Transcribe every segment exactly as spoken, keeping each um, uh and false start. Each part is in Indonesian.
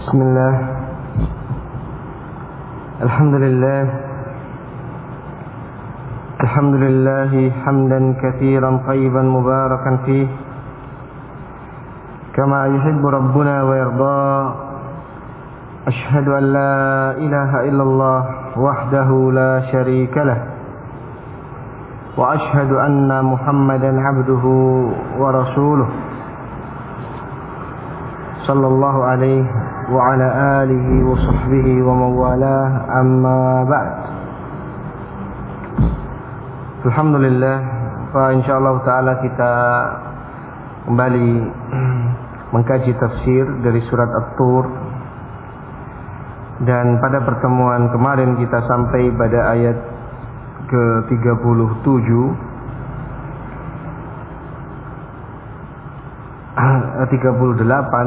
Bismillah. Alhamdulillah. Alhamdulillah hamdan katsiran tayyiban mubarakan fih kama yuhibbu rabbuna wa yarda. Ashhadu an la ilaha illallah wahdahu la syarika lah wa ashhadu anna Muhammadan abduhu wa rasuluh sallallahu alaihi wa ala alihi wa sahbihi wa mawalah, amma ba'd. Alhamdulillah, fa insyaallah taala kita kembali mengkaji tafsir dari surat At-Tur. Dan pada pertemuan kemarin kita sampai pada ayat ke tiga puluh tujuh, tiga puluh delapan,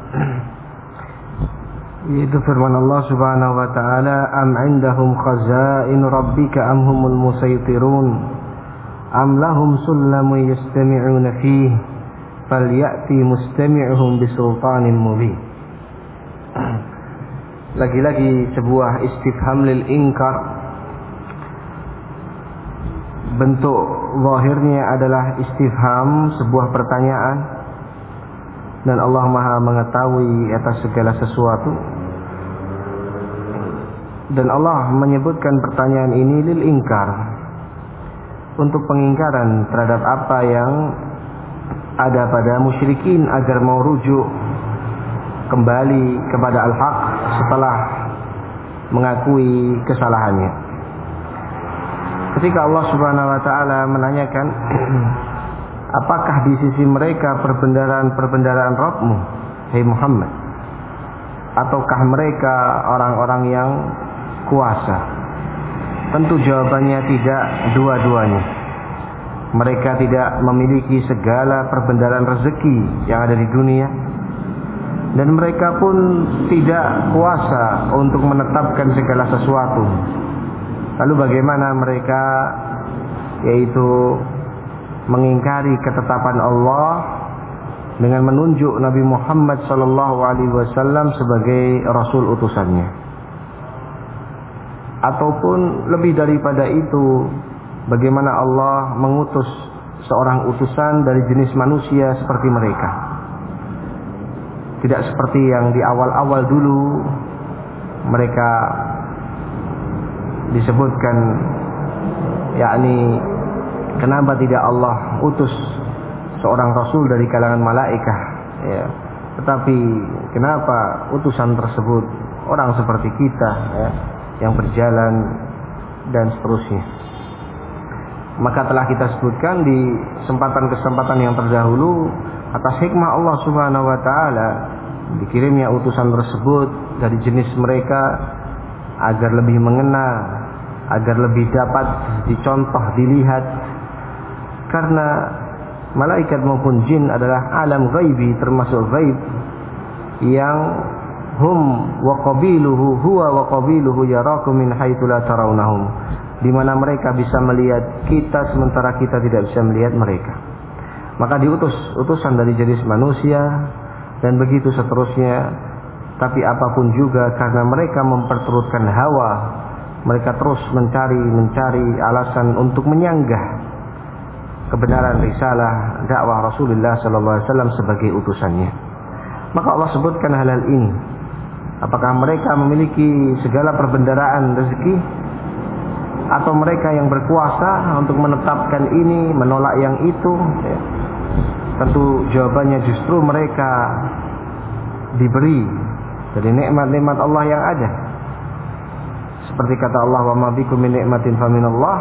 yaitu firman Allah Subhanahu wa taala, am indahum khazain rabbika am humul musaytirun am lahum sullamun yastami'una fihi falyati mustami'uhum bisultanin mubin. Lagi-lagi sebuah istifham lil inkar. Bentuk zahirnya adalah istifham, sebuah pertanyaan, dan Allah Maha mengetahui atas segala sesuatu. Dan Allah menyebutkan pertanyaan ini lil inkar, untuk pengingkaran terhadap apa yang ada pada musyrikin, agar mau rujuk kembali kepada al-haq setelah mengakui kesalahannya. Ketika Allah Subhanahu wa taala menanyakan apakah di sisi mereka perbendaharaan-perbendaharaan Rabbmu, hai Muhammad, ataukah mereka orang-orang yang kuasa? Tentu jawabannya tidak dua-duanya. Mereka tidak memiliki segala perbendaharaan rezeki yang ada di dunia, dan mereka pun tidak kuasa untuk menetapkan segala sesuatu. Lalu bagaimana mereka yaitu mengingkari ketetapan Allah dengan menunjuk Nabi Muhammad sallallahu alaihi wasallam sebagai rasul utusannya? Ataupun lebih daripada itu, bagaimana Allah mengutus seorang utusan dari jenis manusia seperti mereka? Tidak seperti yang di awal-awal dulu mereka disebutkan, yakni kenapa tidak Allah utus seorang rasul dari kalangan malaikat, ya, tetapi kenapa utusan tersebut orang seperti kita, ya, yang berjalan dan seterusnya. Maka telah kita sebutkan di kesempatan-kesempatan yang terdahulu, atas hikmah Allah Subhanahu wa taala dikirimnya utusan tersebut dari jenis mereka agar lebih mengena, agar lebih dapat dicontoh, dilihat. Karena malaikat maupun jin adalah alam ghaibi, termasuk ghaib yang hum wa qabiluhu huwa wa qabiluhu yarakum min haitsu la tarawnahum, di mana mereka bisa melihat kita sementara kita tidak bisa melihat mereka. Maka diutus utusan dari jenis manusia, dan begitu seterusnya. Tapi apapun juga, karena mereka memperturutkan hawa, mereka terus mencari mencari alasan untuk menyanggah kebenaran risalah dakwah Rasulullah sallallahu alaihi wasallam sebagai utusannya. Maka Allah sebutkan hal-hal ini. Apakah mereka memiliki segala perbendaharaan rezeki, atau mereka yang berkuasa untuk menetapkan ini, menolak yang itu? Ya. Tentu jawabannya justru mereka diberi dari nikmat-nikmat Allah yang ada. Seperti kata Allah, wa ma bikum min nikmatin faminallah.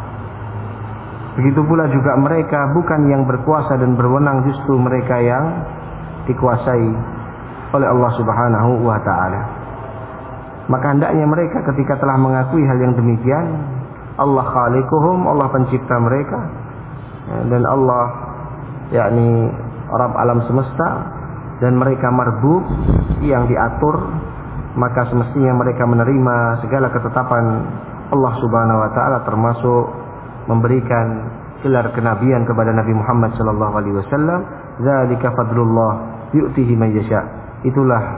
Begitu pula juga mereka bukan yang berkuasa dan berwenang, justru mereka yang dikuasai oleh Allah Subhanahu wa taala. Maka hendaknya mereka ketika telah mengakui hal yang demikian, Allah khaliquhum, Allah pencipta mereka, dan Allah yakni Rabb alam semesta, dan mereka marbub yang diatur, maka semestinya mereka menerima segala ketetapan Allah Subhanahu wa taala, termasuk memberikan gelar kenabian kepada Nabi Muhammad sallallahu alaihi wasallam. Dzalika fadlullah yu'tihi man yasha. Itulah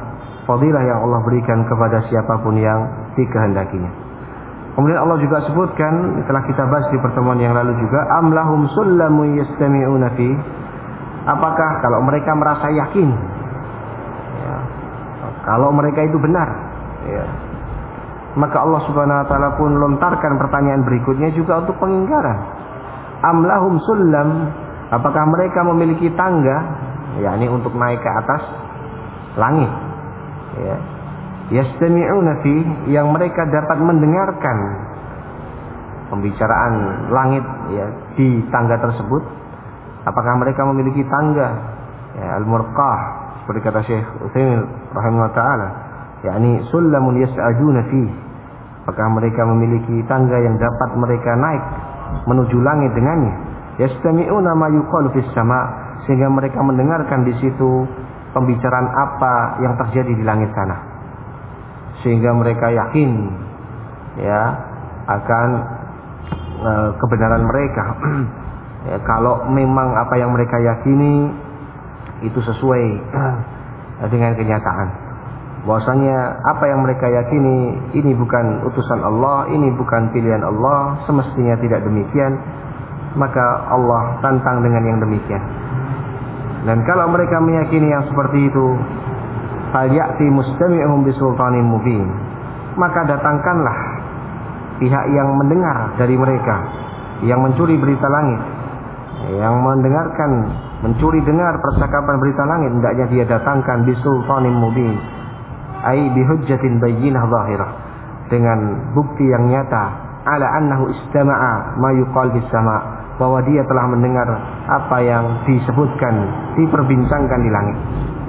fadilah yang Allah berikan kepada siapapun yang dikehendakinya. Kemudian Allah juga sebutkan, telah kita bahas di pertemuan yang lalu juga, am lahum sullamun yastami'una fi, apakah kalau mereka merasa yakin, ya, kalau mereka itu benar, ya, maka Allah Subhanahu wa taala pun lontarkan pertanyaan berikutnya juga untuk pengingkaran. Am lahum sullam, apakah mereka memiliki tangga, yakni untuk naik ke atas langit, ya, yastami'una fi, yang mereka dapat mendengarkan pembicaraan langit, ya, di tangga tersebut. Apakah mereka memiliki tangga, ya, al-murqah, seperti kata Syekh Utsaimin rahimahullah taala, yakni sullamun yas'aduna fi, apakah mereka memiliki tangga yang dapat mereka naik menuju langit dengannya. Yastami'una ma yuqalu fis sama, sehingga mereka mendengarkan di situ pembicaraan apa yang terjadi di langit sana, sehingga mereka yakin, ya, akan e, kebenaran mereka. Ya, kalau memang apa yang mereka yakini itu sesuai dengan kenyataan, bahwasanya apa yang mereka yakini ini bukan utusan Allah, ini bukan pilihan Allah, semestinya tidak demikian, maka Allah tantang dengan yang demikian. Dan kalau mereka meyakini yang seperti itu, fal ya'ti mustami'uhum bisultanin mubin, maka datangkanlah pihak yang mendengar dari mereka, yang mencuri berita langit, yang mendengarkan, mencuri dengar percakapan berita langit, hendaknya dia datangkan bisultanin mubin, ai bihujjatin bayyinah zahirah, dengan bukti yang nyata, ala annahu istama'a ma yuqal bis sama', bahwa dia telah mendengar apa yang disebutkan, diperbincangkan di langit.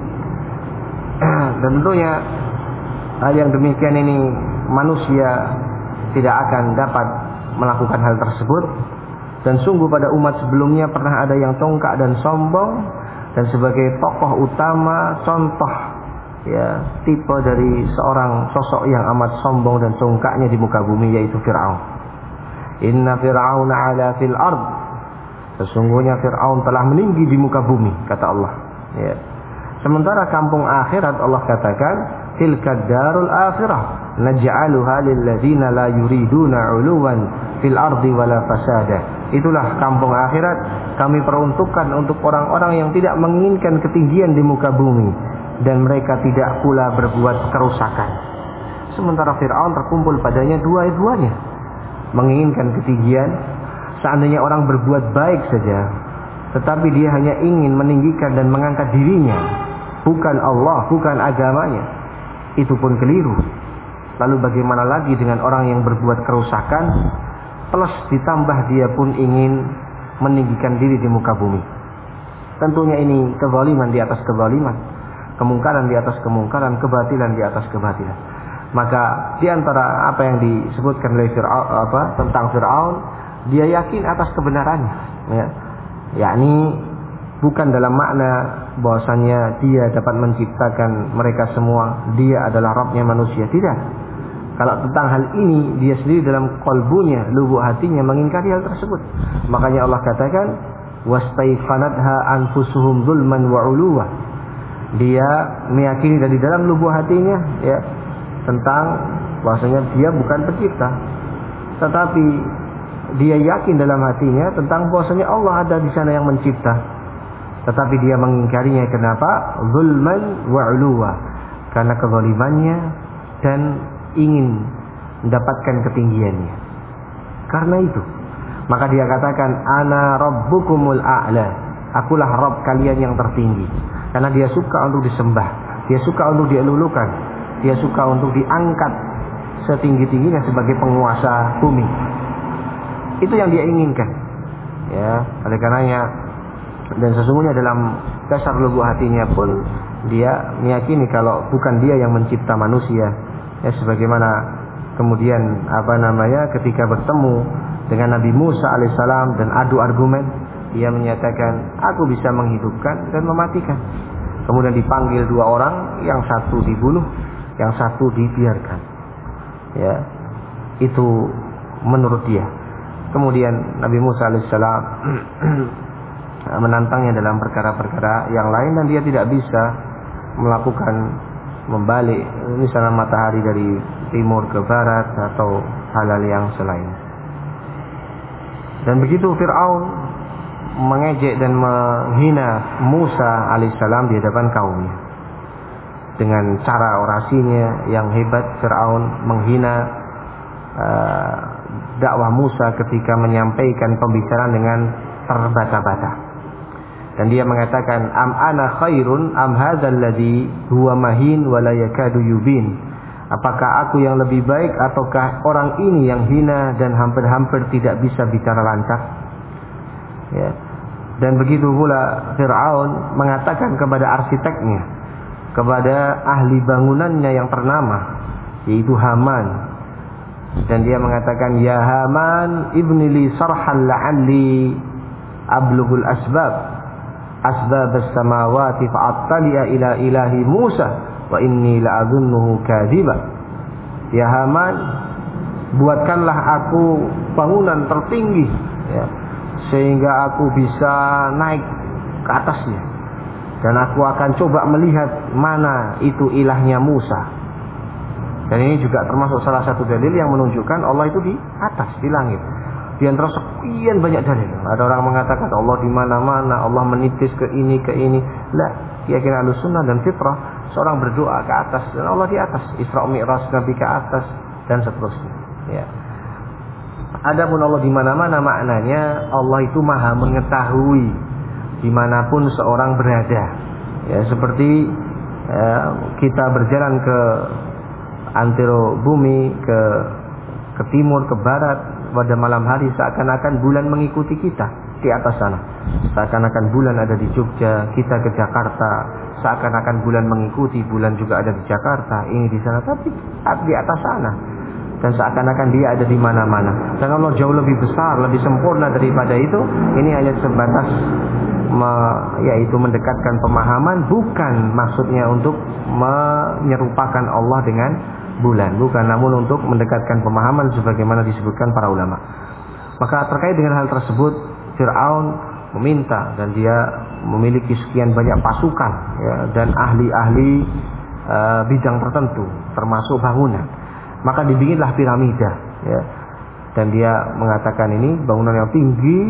Dan tentunya hal yang demikian ini manusia tidak akan dapat melakukan hal tersebut. Dan sungguh pada umat sebelumnya pernah ada yang congkak dan sombong, dan sebagai tokoh utama, contoh, ya, tipe dari seorang sosok yang amat sombong dan congkaknya di muka bumi, yaitu Fir'aun. Inna Fir'auna ala fil ard, sesungguhnya Fir'aun telah meninggi di muka bumi, kata Allah, ya. Sementara kampung akhirat Allah katakan, tilka darul akhirah naj'aluha lil ladzina la yuriduna 'uluwan fil ardi wala fasada. Itulah kampung akhirat, kami peruntukkan untuk orang-orang yang tidak menginginkan ketinggian di muka bumi, dan mereka tidak pula berbuat kerusakan. Sementara Fir'aun terkumpul padanya dua-duanya, menginginkan ketinggian. Seandainya orang berbuat baik saja, tetapi dia hanya ingin meninggikan dan mengangkat dirinya, bukan Allah, bukan agamanya, itu pun keliru. Lalu bagaimana lagi dengan orang yang berbuat kerusakan, plus ditambah dia pun ingin meninggikan diri di muka bumi? Tentunya ini kezaliman di atas kezaliman, kemungkaran di atas kemungkaran, kebatilan di atas kebatilan. Maka di antara apa yang disebutkan oleh Fir'aun, apa, tentang Fir'aun, dia yakin atas kebenarannya, ya, yakni bukan dalam makna bahwasanya dia dapat menciptakan mereka semua, dia adalah Rabbnya manusia, tidak. Kalau tentang hal ini, dia sendiri dalam qalbunya, lubuk hatinya mengingkari hal tersebut. Makanya Allah katakan, wastaiqanatha anfusuhum zulman wa 'uluwa. Dia meyakini dari dalam lubuk hatinya, ya, tentang bahwasanya dia bukan pencipta, tetapi dia yakin dalam hatinya tentang bahwasanya Allah ada di sana yang mencipta, tetapi dia mengingkarinya. Kenapa? Zulman wa 'uluwa, karena kezalimannya dan ingin mendapatkan ketinggiannya. Karena itu, maka dia katakan, ana rabbukumul a'la, akulah Rabb kalian yang tertinggi. Karena dia suka untuk disembah, dia suka untuk dielulukan, dia suka untuk diangkat setinggi-tingginya sebagai penguasa bumi. Itu yang dia inginkan, ya. Oleh karenanya, dan sesungguhnya dalam dasar lubuk hatinya pun dia meyakini kalau bukan dia yang mencipta manusia. Ya, sebagaimana kemudian apa namanya ketika bertemu dengan Nabi Musa alaihissalam dan adu argumen, dia menyatakan, aku bisa menghidupkan dan mematikan. Kemudian dipanggil dua orang, yang satu dibunuh, yang satu dibiarkan. Ya, itu menurut dia. Kemudian Nabi Musa alaihissalam menantangnya dalam perkara-perkara yang lain, dan dia tidak bisa melakukan membalik misalnya matahari dari timur ke barat atau hal-hal yang selain. Dan begitu Fir'aun mengejek dan menghina Musa alaihissalam di hadapan kaumnya dengan cara orasinya yang hebat. Fir'aun menghina uh, dakwah Musa ketika menyampaikan pembicaraan dengan terbata-bata, dan dia mengatakan, am ana khairun am hadzal ladzi huwa mahin wa la yakadu yubin. Apakah aku yang lebih baik ataukah orang ini yang hina dan hampir-hampir tidak bisa bicara lancar? Ya. Dan begitu pula Fir'aun mengatakan kepada arsiteknya, kepada ahli bangunannya yang ternama, yaitu Haman. Dan dia mengatakan, ya Haman ibni li sarhan la'alli ablughul asbab asbab as-samawati fa'attali'a ila ilahi Musa wa inni la'adhunnuhu kadhiba. Ya Haman, buatkanlah aku bangunan tertinggi, ya, sehingga aku bisa naik ke atasnya, dan aku akan coba melihat mana itu ilahnya Musa. Dan ini juga termasuk salah satu dalil yang menunjukkan Allah itu di atas, di langit. Di antara sekian banyak dalil. Ada orang mengatakan Allah di mana-mana, Allah menitis ke ini ke ini. Lah, keyakinan Ahlussunnah dan fitrah, seorang berdoa ke atas dan Allah di atas. Isra Mi'raj Nabi ke atas dan seterusnya. Ya. Adapun Allah di mana-mana, maknanya Allah itu Maha mengetahui dimanapun seorang berada. Ya, seperti ya, kita berjalan ke antero bumi, ke ke timur, ke barat pada malam hari, seakan-akan bulan mengikuti kita di atas sana. Seakan-akan bulan ada di Jogja, kita ke Jakarta, seakan-akan bulan mengikuti, bulan juga ada di Jakarta, ini di sana, tapi di atas sana. Dan seakan-akan dia ada di mana-mana. Dan Allah jauh lebih besar, lebih sempurna daripada itu. Ini hanya sebatas me, yaitu mendekatkan pemahaman, bukan maksudnya untuk menyerupakan Allah dengan bulan, bukan, namun untuk mendekatkan pemahaman sebagaimana disebutkan para ulama. Maka terkait dengan hal tersebut, Fir'aun meminta, dan dia memiliki sekian banyak pasukan, ya, dan ahli-ahli uh, bidang tertentu, termasuk bangunan. Maka dibikinlah piramida, ya, dan dia mengatakan ini bangunan yang tinggi,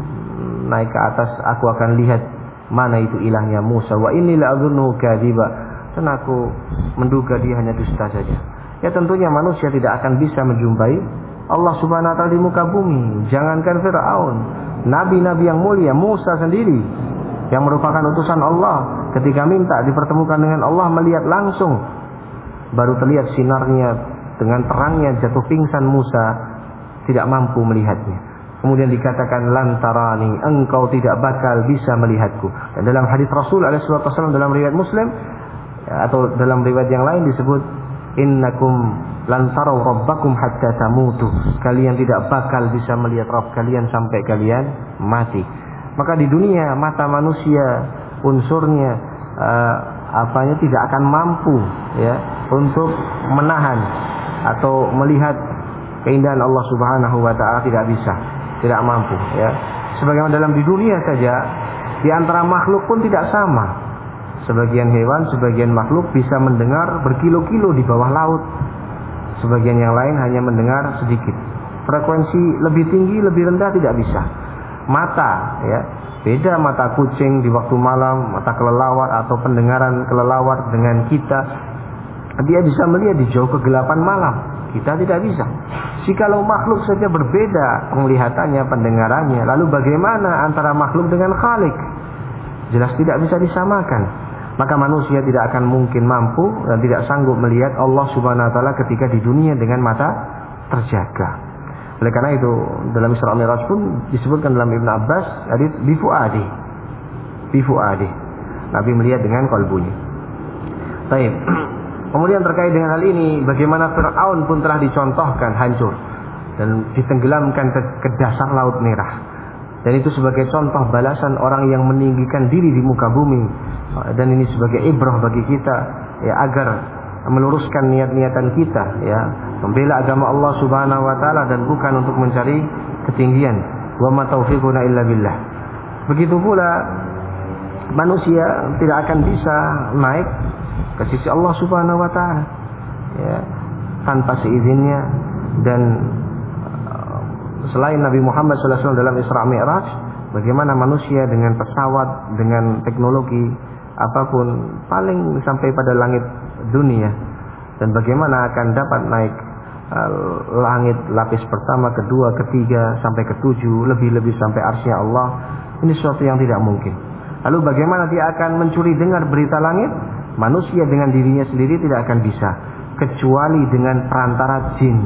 naik ke atas, aku akan lihat mana itu ilahnya Musa. Wa inni la'adhunnuhu kadhiba, dan aku menduga dia hanya dusta saja. Ya, tentunya manusia tidak akan bisa menjumpai Allah Subhanahu wa taala di muka bumi. Jangankan Fir'aun, nabi-nabi yang mulia, Musa sendiri yang merupakan utusan Allah, ketika minta dipertemukan dengan Allah, melihat langsung, baru terlihat sinarnya dengan terangnya, jatuh pingsan Musa, tidak mampu melihatnya. Kemudian dikatakan lantarani, engkau tidak bakal bisa melihatku. Dan dalam hadis Rasul alaihi wasallam dalam riwayat Muslim, atau dalam riwayat yang lain disebut, innakum lantarau rabbakum hatta tamutu, kalian tidak bakal bisa melihat Rabb kalian sampai kalian mati. Maka di dunia mata manusia unsurnya uh, apanya tidak akan mampu, ya, untuk menahan atau melihat keindahan Allah Subhanahu wa taala, tidak bisa, tidak mampu, ya. Sebagaimana dalam di dunia saja, di antara makhluk pun tidak sama. Sebagian hewan, sebagian makhluk bisa mendengar berkilo-kilo di bawah laut. Sebagian yang lain hanya mendengar sedikit. Frekuensi lebih tinggi, lebih rendah tidak bisa. Mata, ya, beda mata kucing di waktu malam, mata kelelawar atau pendengaran kelelawar dengan kita. Dia bisa melihat di jauh kegelapan malam, kita tidak bisa. Jikalau makhluk saja berbeda penglihatannya, pendengarannya, lalu bagaimana antara makhluk dengan Khalik? Jelas tidak bisa disamakan. Maka manusia tidak akan mungkin mampu dan tidak sanggup melihat Allah Subhanahu wa taala ketika di dunia dengan mata terjaga. Oleh karena itu dalam Isra Mi'raj pun disebutkan dalam Ibnu Abbas hadits bifuadi. Bifuadi. Nabi melihat dengan kalbunya. Baik. Kemudian terkait dengan hal ini, bagaimana Fir'aun pun telah dicontohkan hancur dan ditenggelamkan ke, ke dasar Laut Merah. Dan itu sebagai contoh balasan orang yang meninggikan diri di muka bumi. Dan ini sebagai ibrah bagi kita, ya, agar meluruskan niat-niatan kita, ya, membela agama Allah Subhanahu wa taala dan bukan untuk mencari ketinggian. Wa ma taufiquna illa billah. Begitu pula manusia tidak akan bisa naik ke sisi Allah Subhanahu wa taala, ya, tanpa seizinnya. Dan uh, selain Nabi Muhammad shallallahu alaihi wasallam dalam Isra Mi'raj, bagaimana manusia dengan pesawat, dengan teknologi apapun paling sampai pada langit dunia, dan bagaimana akan dapat naik uh, langit lapis pertama, kedua, ketiga sampai ketujuh, lebih-lebih sampai arsy-Nya Allah. Ini sesuatu yang tidak mungkin. Lalu bagaimana dia akan mencuri dengar berita langit? Manusia dengan dirinya sendiri tidak akan bisa, kecuali dengan perantara jin.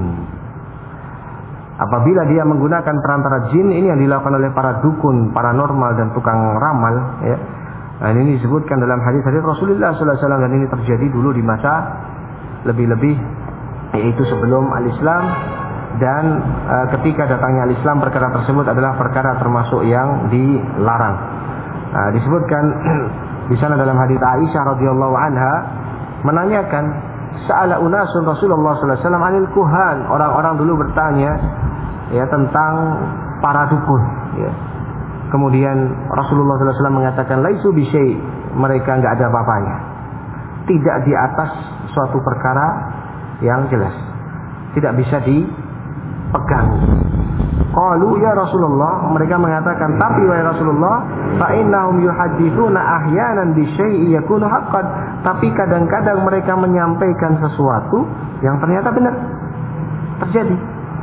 Apabila dia menggunakan perantara jin, ini yang dilakukan oleh para dukun, paranormal dan tukang ramal, ya. Nah, ini disebutkan dalam hadis-hadis Rasulullah sallallahu alaihi wasallam, dan ini terjadi dulu di masa lebih-lebih, yaitu sebelum al-Islam. Dan e, ketika datangnya al-Islam, perkara tersebut adalah perkara termasuk yang dilarang. Nah, disebutkan di sana dalam hadis Aisyah radhiyallahu anha menanyakan, sa'ala unasun Rasulullah sallallahu alaihi wasallam anil kuhan, orang-orang dulu bertanya, ya, tentang para dukun, ya. Kemudian Rasulullah sallallahu alaihi wasallam mengatakan, laisu bisyai, mereka enggak ada apa-apanya, tidak di atas suatu perkara yang jelas, tidak bisa dipegang. Qalu ya Rasulullah, mereka mengatakan, tapi wahai Rasulullah, fa innahum yuhadditsuna ahyanan bi syai'in yakunu haqqan, tapi kadang-kadang mereka menyampaikan sesuatu yang ternyata benar terjadi.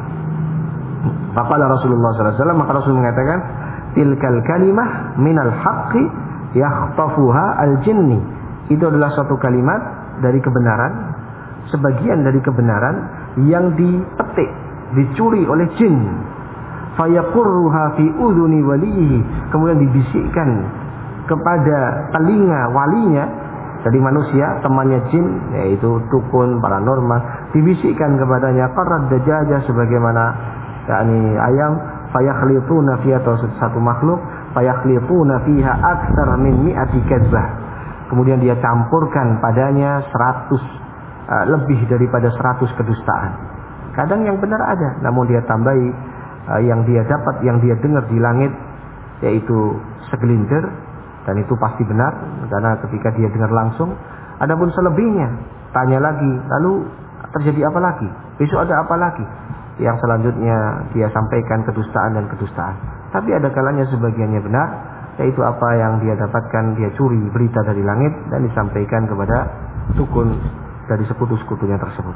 Faqala Rasulullah sallallahu alaihi wasallam, maka Rasul mengatakan, tilkal kalimah minal haqqi yakhtafuha al-jinni, itu adalah suatu kalimat dari kebenaran, sebagian dari kebenaran yang dipetik, dicuri oleh jin. Fayaqurruha fi udhuni walihi, kemudian dibisikkan kepada telinga walinya, jadi manusia, temannya jin, yaitu dukun, paranormal, dibisikkan kepadanya, qarrad dajaja, sebagaimana yakni ayam, fayakhlituna fiha, atau satu makhluk, fayakhlituna fiha aktsar min mi'ati kadzbah, kemudian dia campurkan padanya seratus, uh, lebih daripada seratus kedustaan. Kadang yang benar ada, namun dia tambahi uh, yang dia dapat, yang dia dengar di langit, yaitu segelintir, dan itu pasti benar karena ketika dia dengar langsung. Adapun selebihnya, tanya lagi, lalu terjadi apa lagi? Besok ada apa lagi? Yang selanjutnya dia sampaikan kedustaan dan kedustaan. Tapi ada kalanya sebagiannya benar, yaitu apa yang dia dapatkan, dia curi berita dari langit dan disampaikan kepada dukun dari sekutu-sekutunya tersebut.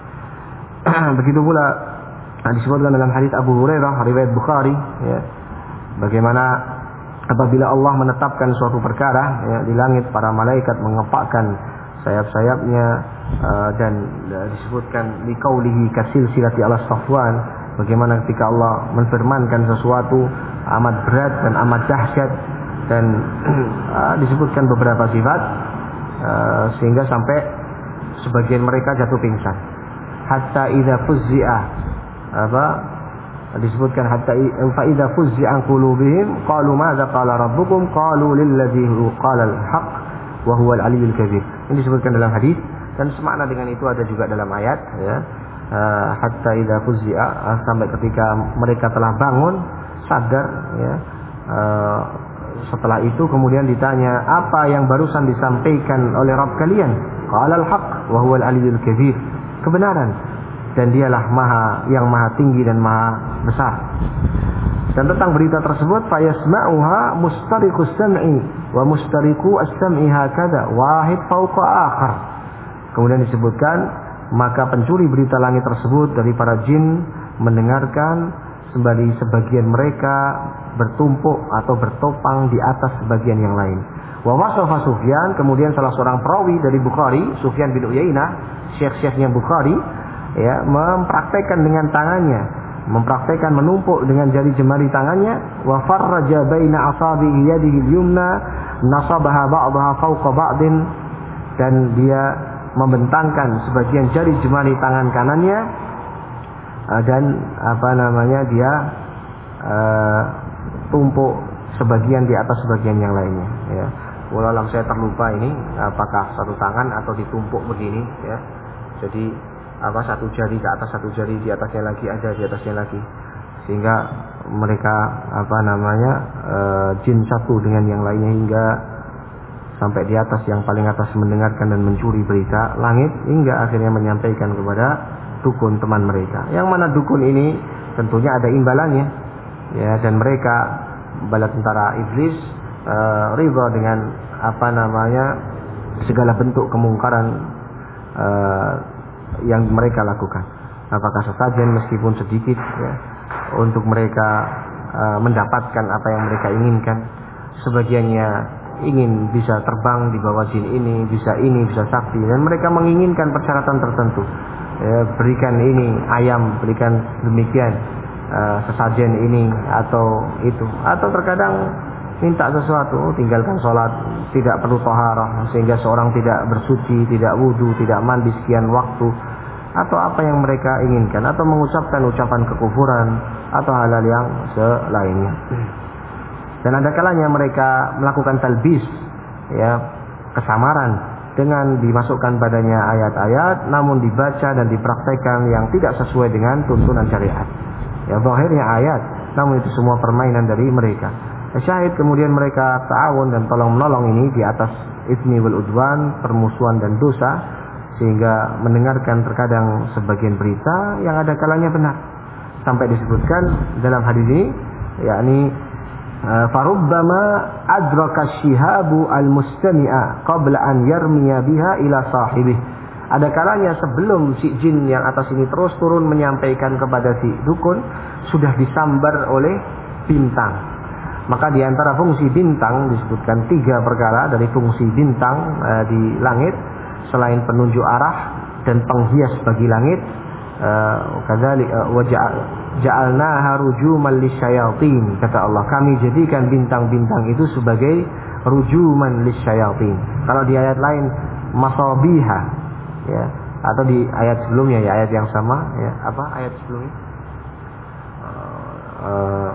Begitu pula disebutkan dalam hadis Abu Hurairah riwayat Bukhari, ya, bagaimana apabila Allah menetapkan suatu perkara, ya, di langit, para malaikat mengepakkan sayap-sayapnya, uh, dan uh, disebutkan di qaulihi kasilsilati ala safwan, bagaimana ketika Allah menfirmankan sesuatu amat berat dan amat dahsyat, dan uh, disebutkan beberapa sifat, uh, sehingga sampai sebagian mereka jatuh pingsan. Hatta idza fuzzi'a, apa disebutkan, hatta fa idza fuzzi'a qulubihim qalu madza qala rabbukum qalu lilladzi qala al-haq wa huwa al-aliyyul kabir. Ini disebutkan dalam hadis, dan semakna dengan itu ada juga dalam ayat, ya. Uh, hatta idza fuzzi'a, uh, sampai ketika mereka telah bangun, sadar, ya. Uh, setelah itu kemudian ditanya, apa yang barusan disampaikan oleh Rabb kalian? Qala al-haq wa huwa al-aliyyul kabir, kebenaran, dan dialah maha yang maha tinggi dan maha besar. Dan tentang berita tersebut, fayasma'uha mustariqus sam'i wa mustariqu as-sam'i hakadha wahid fawqa akhar. Kemudian disebutkan, maka pencuri berita langit tersebut dari para jin mendengarkan sembari sebagian mereka bertumpuk atau bertopang di atas sebagian yang lain. Wa wasafa Sufyan, kemudian salah seorang perawi dari Bukhari, Sufyan bin Uyainah, syekh-syekhnya Bukhari, ya, mempraktekkan dengan tangannya, mempraktekkan menumpuk dengan jari jemari tangannya, wa farraja baina asabihi yadihi al-yumna nasabaha ba'daha fawqa ba'din, dan dia membentangkan sebagian jari jemari tangan kanannya, dan apa namanya dia uh, tumpuk sebagian di atas sebagian yang lainnya, ya. Walau saya terlupa ini apakah satu tangan atau ditumpuk begini, ya. Jadi apa, satu jari ke atas satu jari, di atasnya lagi ada, di atasnya lagi, sehingga mereka apa namanya e, jin satu dengan yang lainnya hingga sampai di atas yang paling atas mendengarkan dan mencuri berita langit, hingga akhirnya menyampaikan kepada dukun teman mereka. Yang mana dukun ini tentunya ada imbalannya, ya, dan mereka bala tentara iblis e, ridha dengan apa namanya segala bentuk kemungkaran e, yang mereka lakukan. Apakah sesajen meskipun sedikit, ya, untuk mereka e, mendapatkan apa yang mereka inginkan. Sebagiannya ingin bisa terbang di bawah jin ini, bisa ini, bisa sakti, dan mereka menginginkan persyaratan tertentu. Ya, berikan ini ayam, berikan demikian uh, sesajen ini atau itu, atau terkadang minta sesuatu, tinggalkan sholat, tidak perlu taharah sehingga seorang tidak bersuci, tidak wudu, tidak mandi sekian waktu, atau apa yang mereka inginkan, atau mengucapkan ucapan kekufuran atau hal-hal yang selainnya. Dan ada kalanya mereka melakukan talbis, ya, kesamaran, dengan dimasukkan padanya ayat-ayat namun dibaca dan dipraktekkan yang tidak sesuai dengan tuntunan syariat. Ya, zahirnya ayat, namun itu semua permainan dari mereka. Syahid kemudian mereka ta'awun dan tolong menolong ini di atas ismi wal udwan, permusuhan dan dosa, sehingga mendengarkan terkadang sebagian berita yang ada kalanya benar. Sampai disebutkan dalam hadis ini, yakni farubbama adraka syihabu al-mustami'a qabla an yarmiya biha ila sahibih. Ada kalanya sebelum si jin yang atas ini terus turun menyampaikan kepada si dukun, sudah disambar oleh bintang. Maka di antara fungsi bintang disebutkan tiga perkara dari fungsi bintang e, di langit, selain penunjuk arah dan penghias bagi langit, kadzalik wa ja'alnaha rujuman lisyayatin, kata Allah, kami jadikan bintang-bintang itu sebagai rujuman lisyayatin. Kalau di ayat lain masabiha, ya, atau di ayat sebelumnya, ya, ayat yang sama, ya, apa ayat sebelumnya, uh,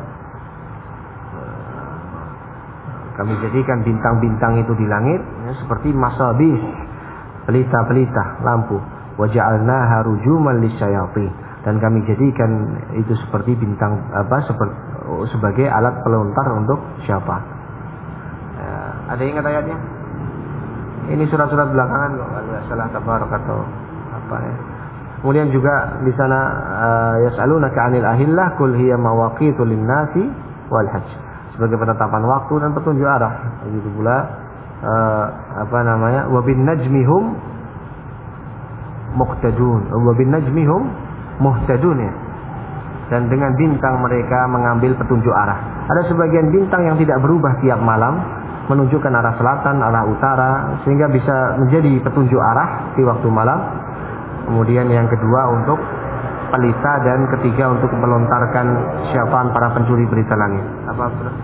kami jadikan bintang-bintang itu di langit, ya, seperti masabih, pelita-pelita lampu. Wa ja'alnaha rujuman lisyayatin, dan kami jadikan itu seperti bintang apa seperti sebagai alat pelontar untuk siapa. Ya, ada ingat ayatnya? Ini surat-surat belakangan kok, kalau salah tabarak atau apa, ya. Kemudian juga di sana uh, yas'alunaka 'anil ahillah qul hiya mawaqitu lin-nasi wal hajj, sebagai penetapan waktu dan petunjuk arah. Begitu pula uh, apa namanya, wa bin najmihum muqtadun wa bin najmihum muhtadun, ya. Dan dengan bintang mereka mengambil petunjuk arah. Ada sebagian bintang yang tidak berubah tiap malam, menunjukkan arah selatan, arah utara, sehingga bisa menjadi petunjuk arah di waktu malam. Kemudian yang kedua untuk pelita, dan ketiga untuk melontarkan syafaan para pencuri berita langit. Apa sudah?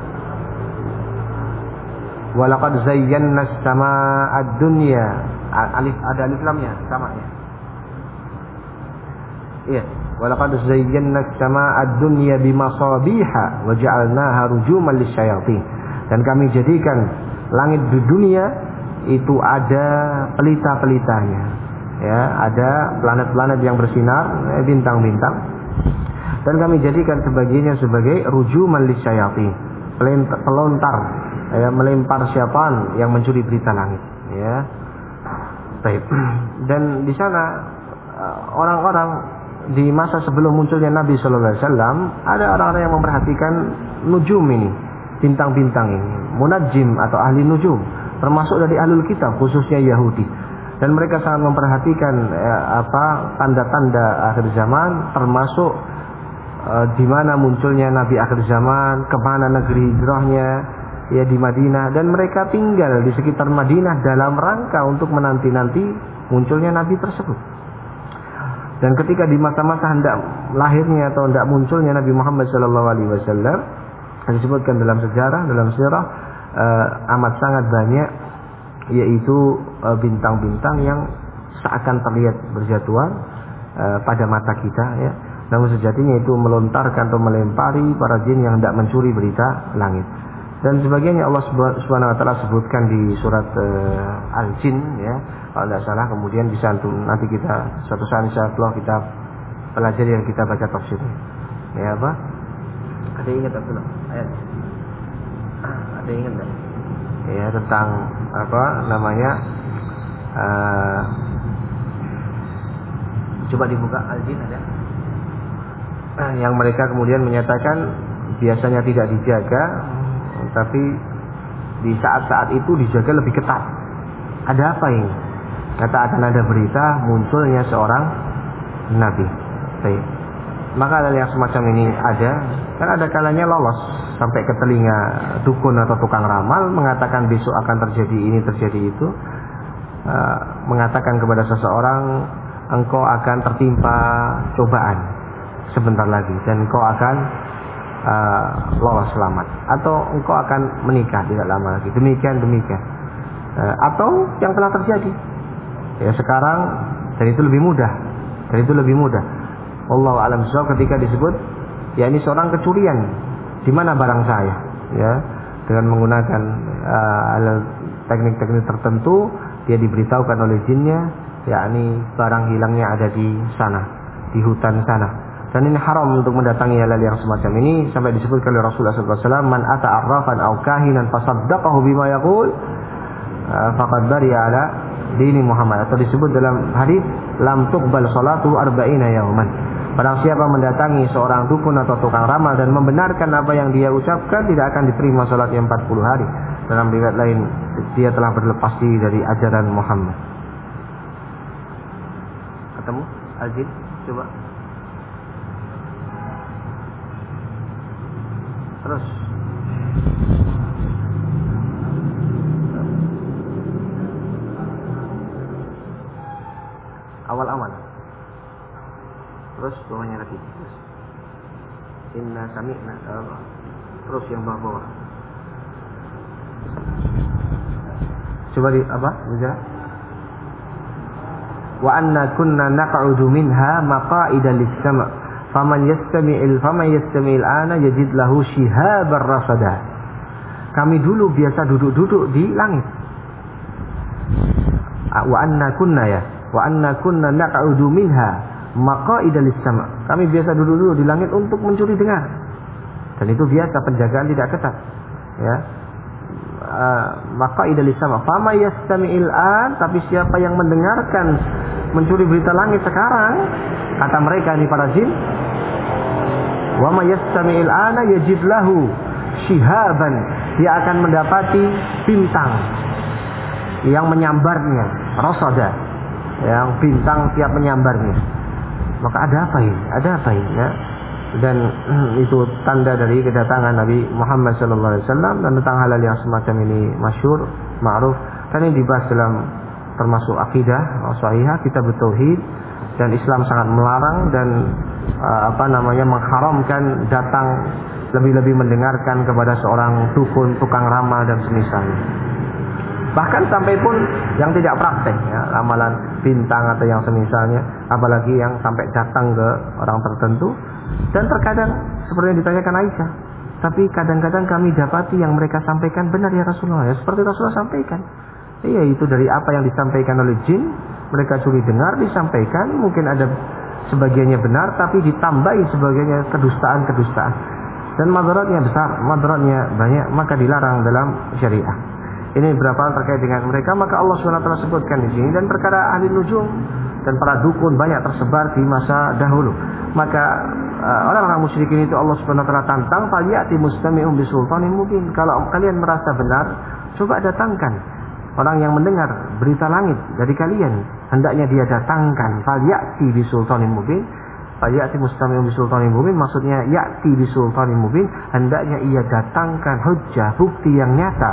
Walaqad zayyana as-samaa'a ad-dunya. Alif, ada alif lamnya sama, ya. Iya, walaqad zayyana as-samaa'a ad-dunya bimasabiha wa ja'alnaha rujuman lisyayatin. Dan kami jadikan langit di dunia itu ada pelita-pelitanya, ya, ada planet-planet yang bersinar, eh, bintang-bintang. Dan kami jadikan sebagiannya sebagai rujuman lisyayatin, pelontar, ya, melempar syaitan yang mencuri berita langit, ya. Baik. Dan di sana orang-orang di masa sebelum munculnya Nabi Sallallahu Alaihi Wasallam, ada orang-orang yang memperhatikan nujum ini, bintang-bintang ini, munajjim atau ahli nujum, termasuk dari ahlul kitab, khususnya Yahudi. Dan mereka sangat memperhatikan ya, apa tanda-tanda akhir zaman, termasuk uh, di mana munculnya Nabi akhir zaman, kemana negeri hijrahnya, ya, di Madinah, dan mereka tinggal di sekitar Madinah dalam rangka untuk menanti-nanti munculnya Nabi tersebut. Dan ketika di masa-masa hendak lahirnya atau hendak munculnya Nabi Muhammad shallallahu alaihi wasallam, disebutkan dalam sejarah, dalam sirah, uh, amat sangat banyak, yaitu uh, bintang-bintang yang seakan terlihat berjatuhan uh, pada mata kita, ya. Namun sejatinya itu melontarkan atau melempari para jin yang hendak mencuri berita langit. Dan sebagainya Allah Subhanahu wa taala sebutkan di surat uh, Al-Jin, ya, kalau tidak salah. Kemudian bisa nanti kita suatu saat insyaallah kita pelajari dan kita baca tafsirnya. Ya, apa? Ada ingat Abdullah? Ayat. Ada ingat enggak? ya tentang apa namanya uh, coba dibuka Al-Jin ada uh, yang mereka kemudian menyatakan biasanya tidak dijaga, tapi di saat-saat itu dijaga lebih ketat. Ada apa ini? Kata akan ada berita munculnya seorang nabi. Baik. Maka hal yang semacam ini ada, kan ada kalanya lolos sampai ke telinga dukun atau tukang ramal mengatakan besok akan terjadi ini terjadi itu, uh, mengatakan kepada seseorang engkau akan tertimpa cobaan sebentar lagi dan engkau akan uh, lolos selamat, atau engkau akan menikah tidak lama lagi, demikian demikian, uh, atau yang telah terjadi ya sekarang, dan itu lebih mudah, dan itu lebih mudah. Wallahu a'lam bishawab. Ketika disebut ya ini seorang kecurian, di mana barang saya, ya dengan menggunakan uh, teknik-teknik tertentu dia diberitahukan oleh jinnya, yakni barang hilangnya ada di sana, di hutan sana, dan ini haram untuk mendatangi hal-hal yang semacam ini, sampai disebutkan oleh Rasulullah sallallahu alaihi wasallam, man ata arrafan aw kahinan fasaddaqahu bima yaqul uh, faqad bari'a ala dini Muhammad, atau disebut dalam hadis lam tuqbal salatu arba'ina yauman. Barang siapa mendatangi seorang dukun atau tukang ramal dan membenarkan apa yang dia ucapkan, tidak akan diterima salatnya empat puluh hari. Dalam riwayat lain, dia telah berlepas diri dari ajaran Muhammad. Ketemu? Al-Jin? Coba. Terus. Awal-awal. Terus bawahnya lagi. Terus. Inna sami'na. Terus yang bawah-bawah. Coba di apa? Baca. Wa anna kunna naq'udu minha maqa'ida lis-sama'. Faman yastami'il faman yastami'il ana yajid lahu shihabar rasada. Kami dulu biasa duduk-duduk di langit. Wa anna kunna ya. Wa anna kunna naq'udu minha maqa'ida lis-sama'. Kami biasa duduk-duduk di langit untuk mencuri dengar. Dan itu biasa, penjagaan tidak ketat. Ya. Uh, maqa'ida lis-sama'. Fama yastami'il an, tapi siapa yang mendengarkan mencuri berita langit sekarang, kata mereka ini para jin, wa ma yastami'il ana yajid lahu shihaban, dia akan mendapati bintang yang menyambarnya, rasada, yang bintang tiap menyambarnya. Maka ada apa ini? Ada apa ini? Ya? Dan hmm, itu tanda dari kedatangan Nabi Muhammad sallallahu alaihi wasallam, dan tentang hal-hal yang semacam ini masyhur, ma'ruf, dan ini dibahas dalam termasuk akidah sahihah, kita bertauhid, dan Islam sangat melarang dan uh, apa namanya mengharamkan datang lebih-lebih mendengarkan kepada seorang dukun, tukang ramal dan semisalnya. Bahkan sampai pun yang tidak praktek, ya, ramalan bintang atau yang semisalnya, apalagi yang sampai datang ke orang tertentu. Dan terkadang seperti yang ditanyakan Aisyah, tapi kadang-kadang kami dapati yang mereka sampaikan benar ya Rasulullah, ya seperti Rasulullah sampaikan. Iya, itu dari apa yang disampaikan oleh jin, mereka curi dengar disampaikan, mungkin ada sebagiannya benar, tapi ditambahi sebagiannya kedustaan-kedustaan. Dan madaratnya besar, madaratnya banyak, maka dilarang dalam syariah. Ini berapa hal terkait dengan mereka, maka Allah subhanahu wa taala sebutkan di sini. Dan perkara ahli nujum dan para dukun banyak tersebar di masa dahulu. Maka uh, orang-orang musyrikin itu Allah subhanahu wa taala tantang, falyati mustami'un bisultanin mubin. Kalau kalian merasa benar, coba datangkan orang yang mendengar berita langit dari kalian, hendaknya dia datangkan falyati bisultanin mubin. Falyati mustami'un bisultanin mubin, maksudnya ya'ti bisultanin mubin, hendaknya ia datangkan hujjah, bukti yang nyata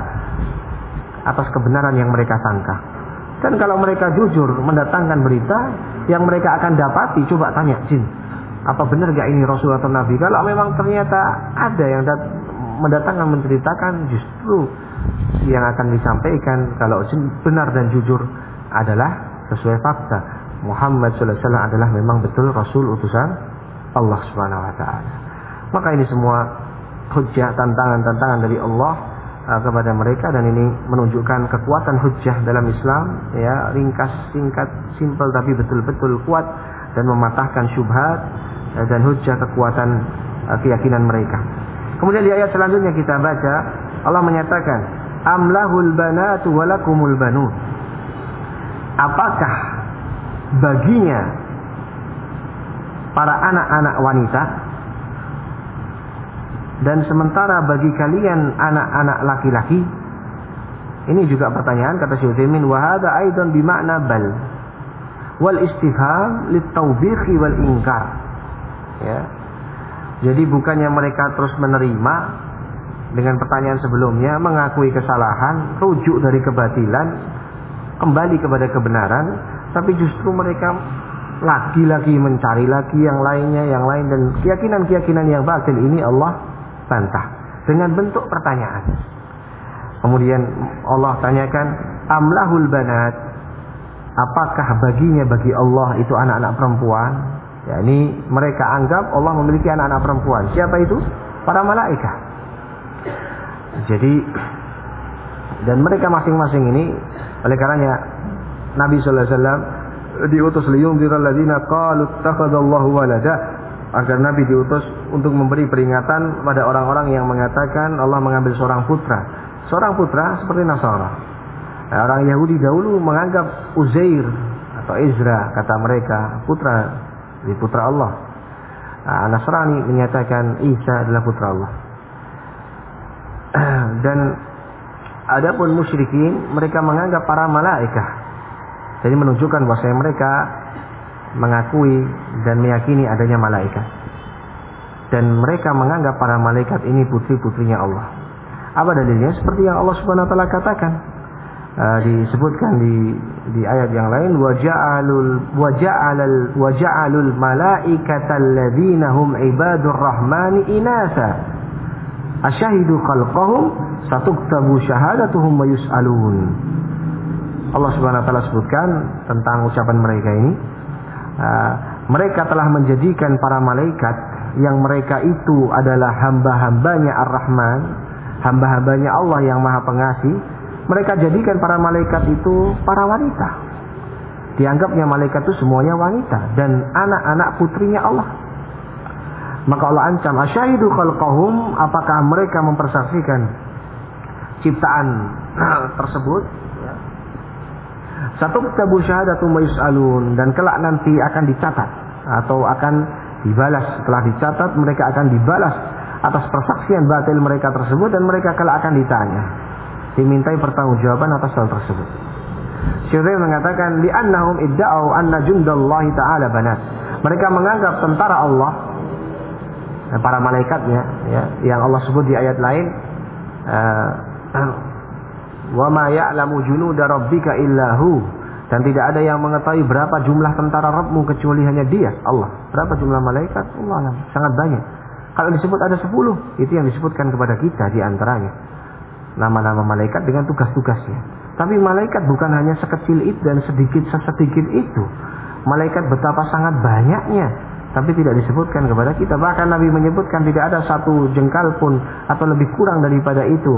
atas kebenaran yang mereka sangka. Dan kalau mereka jujur mendatangkan berita yang mereka akan dapati, coba tanya jin, apa benar gak ini Rasul atau Nabi? Kalau memang ternyata ada yang dat- mendatangkan menceritakan, justru yang akan disampaikan kalau jin benar dan jujur adalah sesuai fakta. Muhammad sallallahu alaihi wasallam adalah memang betul Rasul utusan Allah subhanahu wa ta'ala. Maka ini semua hujjah, tantangan-tantangan dari Allah kepada mereka, dan ini menunjukkan kekuatan hujjah dalam Islam, ya, ringkas, singkat, simpel, tapi betul-betul kuat dan mematahkan syubhat dan hujjah kekuatan uh, keyakinan mereka. Kemudian di ayat selanjutnya kita baca Allah menyatakan am lahul banatu wa lakumul banun. Apakah baginya para anak-anak wanita dan sementara bagi kalian anak-anak laki-laki? Ini juga pertanyaan, kata Syekh Utsaimin, wa hadza aidan bi makna bal wal istifham litawbihi wal inkar. Ya. Jadi bukannya mereka terus menerima dengan pertanyaan sebelumnya, mengakui kesalahan, rujuk dari kebatilan, kembali kepada kebenaran, tapi justru mereka lagi-lagi mencari lagi yang lainnya, yang lain, dan keyakinan-keyakinan yang batil ini Allah bantah dengan bentuk pertanyaan. Kemudian Allah tanyakan, amlahul banat, apakah baginya bagi Allah itu anak-anak perempuan? Ya, ini mereka anggap Allah memiliki anak-anak perempuan. Siapa itu? Para malaikat. Jadi, dan mereka masing-masing ini, oleh karenanya Nabi sallallahu alaihi wasallam diutus liyundziral ladzina qalu ittakhadallahu walada, agar Nabi diutus untuk memberi peringatan pada orang-orang yang mengatakan Allah mengambil seorang putra. Seorang putra seperti Nasara. Nah, orang Yahudi dahulu menganggap Uzair atau Ezra, kata mereka, putra, jadi putra Allah. Nah, Nasrani menyatakan Isa adalah putra Allah. Dan adapun musyrikin, mereka menganggap para malaikat. Jadi menunjukkan bahwa mereka mengakui dan meyakini adanya malaikat. Dan mereka menganggap para malaikat ini putri-putrinya Allah. Apa dalilnya? Seperti yang Allah Subhanahu wa taala katakan, uh, disebutkan di di ayat yang lain, wa ja'alul wa ja'alal wa ja'alul malaikata alladzina hum ibadur rahmani inasa asyahidu khalqahum satuktabu syahadatuhum wa yus'alun. Allah Subhanahu wa taala sebutkan tentang ucapan mereka ini, uh, mereka telah menjadikan para malaikat yang mereka itu adalah hamba-hambanya Ar-Rahman, hamba-hambanya Allah yang Maha Pengasih. Mereka jadikan para malaikat itu para wanita. Dianggapnya malaikat itu semuanya wanita dan anak-anak putrinya Allah. Maka Allah ancam, asyahidu khalqahum, apakah mereka mempersaksikan ciptaan tersebut? Satuktabu syahadatum wa yus'alun, dan kelak nanti akan dicatat atau akan dibalas. Setelah dicatat, mereka akan dibalas atas persaksian batil mereka tersebut, dan mereka kelak akan ditanya, dimintai pertanggungjawaban atas hal tersebut. Syekh mengatakan, li'annahum idda'u anna jundallahi ta'ala banat. Mereka menganggap tentara Allah, para malaikatnya, ya, yang Allah sebut di ayat lain, uh, wa ma ya'lamu junuda rabbika illahu, dan tidak ada yang mengetahui berapa jumlah tentara Rabbmu kecuali hanya Dia, Allah. Berapa jumlah malaikat? Allah alam, sangat banyak. Kalau disebut ada sepuluh, itu yang disebutkan kepada kita di antaranya nama-nama malaikat dengan tugas-tugasnya. Tapi malaikat bukan hanya sekecil itu dan sedikit sesedikit itu. Malaikat betapa sangat banyaknya, tapi tidak disebutkan kepada kita. Bahkan Nabi menyebutkan tidak ada satu jengkal pun atau lebih kurang daripada itu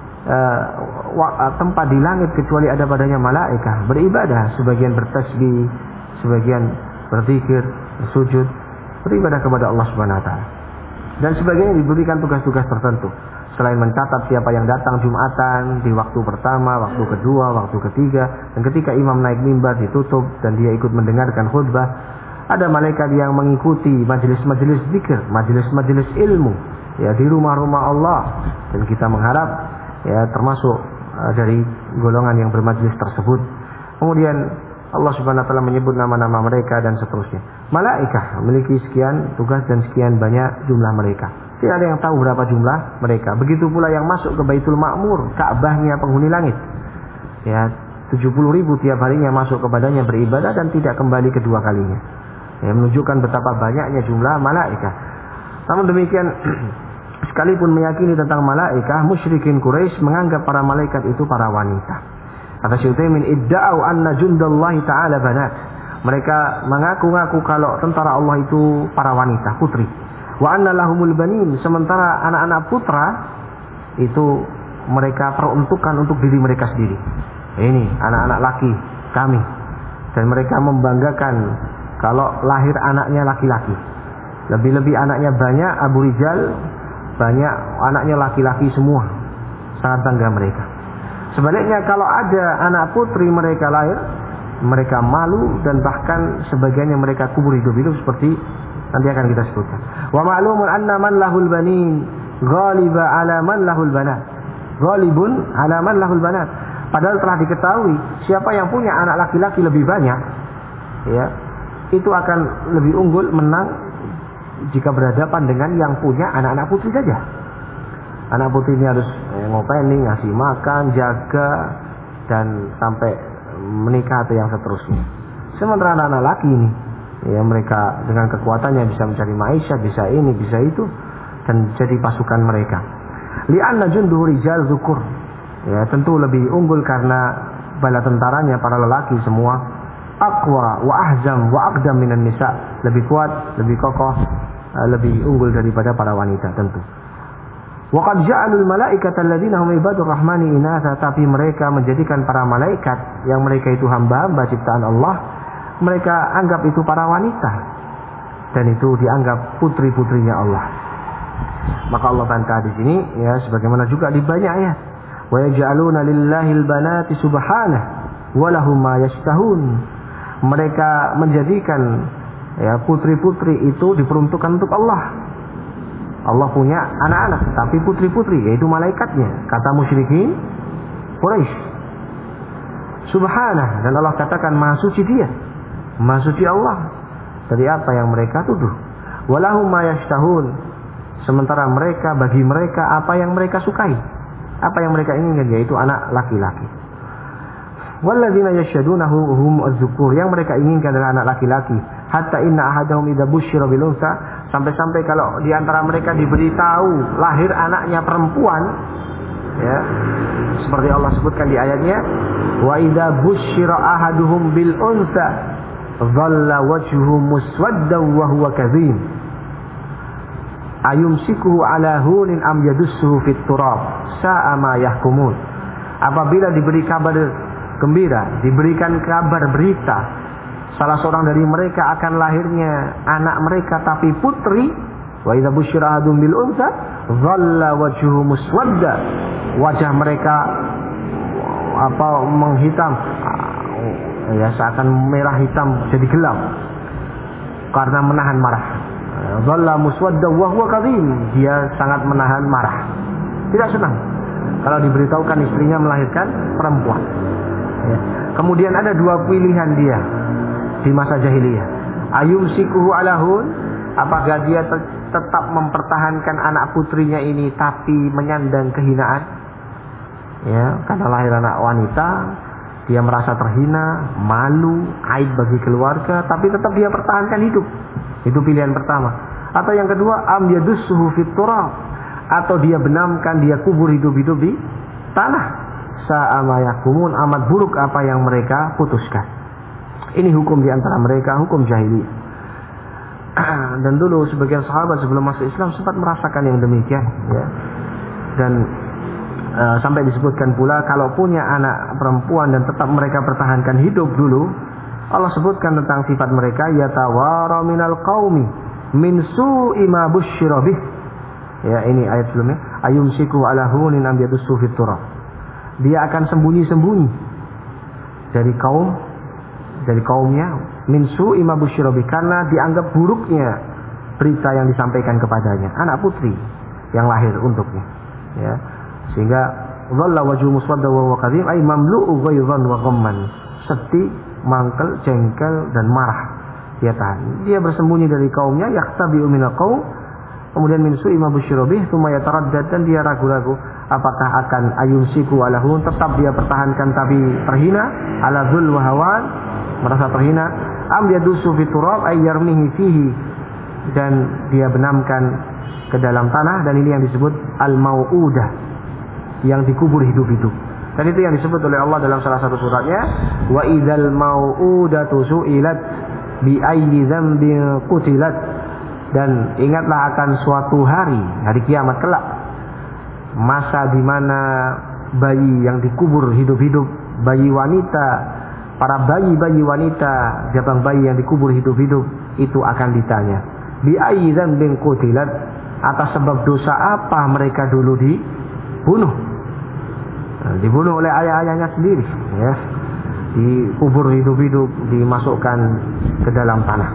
uh, tempat di langit kecuali ada padanya malaikat beribadah, sebagian bertasbih, sebagian berzikir, bersujud, beribadah kepada Allah Subhanahu wa taala. Dan sebagainya diberikan tugas-tugas tertentu. Selain mencatat siapa yang datang Jumatan di waktu pertama, waktu kedua, waktu ketiga, dan ketika imam naik mimbar ditutup dan dia ikut mendengarkan khutbah, ada malaikat yang mengikuti majelis-majelis zikir, majelis-majelis ilmu, ya, di rumah-rumah Allah, dan kita mengharap ya termasuk uh, dari golongan yang bermajelis tersebut. Kemudian Allah Subhanahu wa taala menyebut nama-nama mereka dan seterusnya. Malaikat memiliki sekian tugas dan sekian banyak jumlah mereka. Tidak ada yang tahu berapa jumlah mereka. Begitu pula yang masuk ke Baitul Ma'mur, Ka'bahnya penghuni langit. Ya, tujuh puluh ribu tiap harinya masuk kepadanya beribadah dan tidak kembali kedua kalinya. Ya, menunjukkan betapa banyaknya jumlah malaikat. Namun demikian, sekalipun meyakini tentang malaikat, musyrikin Quraisy menganggap para malaikat itu para wanita. Kata Syekh Utsaimin, idda'u anna jundallahi ta'ala banat. Mereka mengaku-ngaku kalau tentara Allah itu para wanita, putri. Wa anna lahumul banin, sementara anak-anak putra itu mereka peruntukkan untuk diri mereka sendiri. Ini anak-anak laki kami, dan mereka membanggakan kalau lahir anaknya laki-laki. Lebih-lebih anaknya banyak, Abu Rijal banyak anaknya laki-laki semua. Sangat bangga mereka. Sebaliknya kalau ada anak putri mereka lahir, mereka malu dan bahkan sebagiannya mereka kubur hidup-hidup seperti nanti akan kita sebutkan. Wa ma'lumun anna man lahul banin ghaliba ala man lahul banat. Ghalibun ala man lahul banat. Padahal telah diketahui siapa yang punya anak laki-laki lebih banyak, ya, itu akan lebih unggul, menang jika berhadapan dengan yang punya anak-anak putri saja. Anak putri ini harus eh, ngopening, ngasih makan, jaga, dan sampai menikah atau yang seterusnya. Sementara anak-anak laki ini, ya, mereka dengan kekuatannya bisa mencari maisha, bisa ini, bisa itu, dan jadi pasukan mereka. Li'anna junduhu rijal zukur, ya, tentu lebih unggul karena bala tentaranya para lelaki semua. Aqwa wa ahzam wa aqdam minan nisa, lebih kuat, lebih kokoh, lebih unggul daripada para wanita tentu. Waqad ja'alul malaikata alladziina hum ibadur rahmani inatha, tapi mereka menjadikan para malaikat yang mereka itu hamba-hamba ciptaan Allah, mereka anggap itu para wanita, dan itu dianggap putri-putrinya Allah. Maka Allah bantah di sini, ya, sebagaimana juga di banyak ayat. Wa yaj'aluna lillahil banati subhanahu wa lahum ma yashtahun. Mereka menjadikan, ya, putri-putri itu diperuntukkan untuk Allah. Allah punya anak-anak, tapi putri-putri, yaitu malaikatnya. Kata musyrikin Quraisy, Subhanah, dan Allah katakan maha suci Dia, maha suci Allah dari apa yang mereka tuduh. Walahum ma yashtahun, sementara mereka, bagi mereka apa yang mereka sukai, apa yang mereka inginkan, yaitu anak laki-laki. Walladzina yashhadunahu hum az-zukur, yang mereka inginkan adalah anak laki-laki. Hatta inna ahadahum idza busyira bil unsa, sampai-sampai kalau di antara mereka diberitahu lahir anaknya perempuan, ya, seperti Allah sebutkan di ayatnya, wa idza busyira ahaduhum bil unsa dhalla wajhuhu muswaddan wa huwa kadhim ayumsikuhu ala hunin am yadussuhu fit turab sa'a ma yahkumun. Apabila diberi kabar gembira, diberikan kabar berita salah seorang dari mereka akan lahirnya anak mereka tapi putri, wa idza busyira ahadum bil unsa dhalla wajhuhu muswadda, wajah mereka apa menghitam, ya, seakan merah hitam jadi gelap karena menahan marah. Dhalla muswadda wa huwa kadhim, dia sangat menahan marah, tidak senang kalau diberitahukan istrinya melahirkan perempuan, ya. Kemudian ada dua pilihan dia di masa jahiliyah. Ayumsikuhu alahun, apakah dia te- tetap mempertahankan anak putrinya ini tapi menyandang kehinaan, ya, karena lahir anak wanita, dia merasa terhina, malu, aib bagi keluarga, tapi tetap dia pertahankan hidup. Itu pilihan pertama. Atau yang kedua, am yadussuhu fit turab, atau dia benamkan, dia kubur hidup-hidup di tanah. Sa'a ma yahkumun, amat buruk apa yang mereka putuskan. Ini hukum di antara mereka, hukum jahiliyah. Dan dulu sebagian sahabat sebelum masuk Islam sempat merasakan yang demikian, ya. Dan e, sampai disebutkan pula kalau punya anak perempuan dan tetap mereka pertahankan hidup dulu, Allah sebutkan tentang sifat mereka, yatawara minal qaumi min su'i ma busyira bih. Ya, ini ayat sebelumnya, ayumsiku ala hunin am yadussu fit turab. Dia akan sembunyi-sembunyi dari kaum dari kaumnya min su'i ma busyira bih, karena dianggap buruknya berita yang disampaikan kepadanya, anak putri yang lahir untuknya, ya. Sehingga dhalla wajhu muswadda wa huwa kadhim, ay mamlu'u ghaidhan wa ghamman, sedih, mangkel, jengkel dan marah. Dia tahan, dia bersembunyi dari kaumnya, yaqtabi'u minal qaum, kemudian min su'i ma busyira bih, tsumma yataraddad, dan dia ragu-ragu apakah akan ayumsiku alahun, tetap dia pertahankan tapi terhina, ala dzul wa hawan, merasa terhina, am yadussu fi turab ay yarmihi fihi, dan dia benamkan ke dalam tanah, dan ini yang disebut al-mau'udah, yang dikubur hidup-hidup. Dan itu yang disebut oleh Allah dalam salah satu suratnya, wa idzal mau'udatu su'ilat bi ayyi dzambin qutilat, dan ingatlah akan suatu hari, hari kiamat kelak, masa di mana bayi yang dikubur hidup-hidup, bayi wanita, para bayi-bayi wanita, jabang bayi yang dikubur hidup-hidup, itu akan ditanya, bi ayyi dzambin qutilat, atas sebab dosa apa mereka dulu dibunuh. dibunuh oleh ayah-ayahnya sendiri, ya, dikubur hidup-hidup, dimasukkan ke dalam tanah.